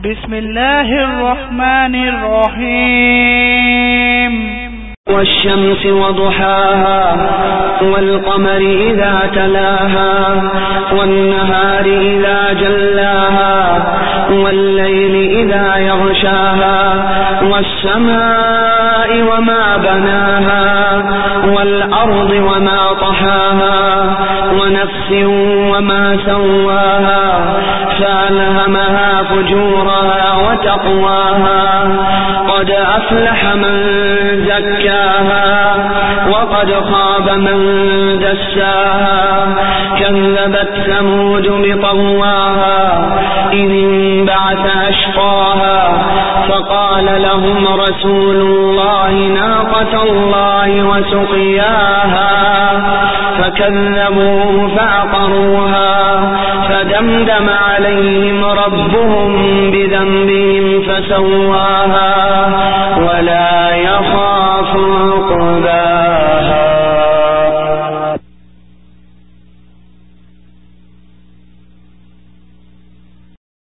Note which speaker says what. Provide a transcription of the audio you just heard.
Speaker 1: بسم الله الرحمن الرحيم
Speaker 2: والشمس وضحاها والقمر إذا تلاها والنهار إذا جلاها والليل إذا يغشاها والسماء وما بناها والأرض وما طحاها ونفس وما سواها فألهمها فجورها وتقواها قد أفلح من زكاها وقد خاب من دساها كذبت ثمود بطغواها إذ انبعث أشقاها فقال لهم رسول الله ناقة الله وسقياها فكذبوه فعقروها فدمدم عليهم ربهم بذنبهم فسواها ولا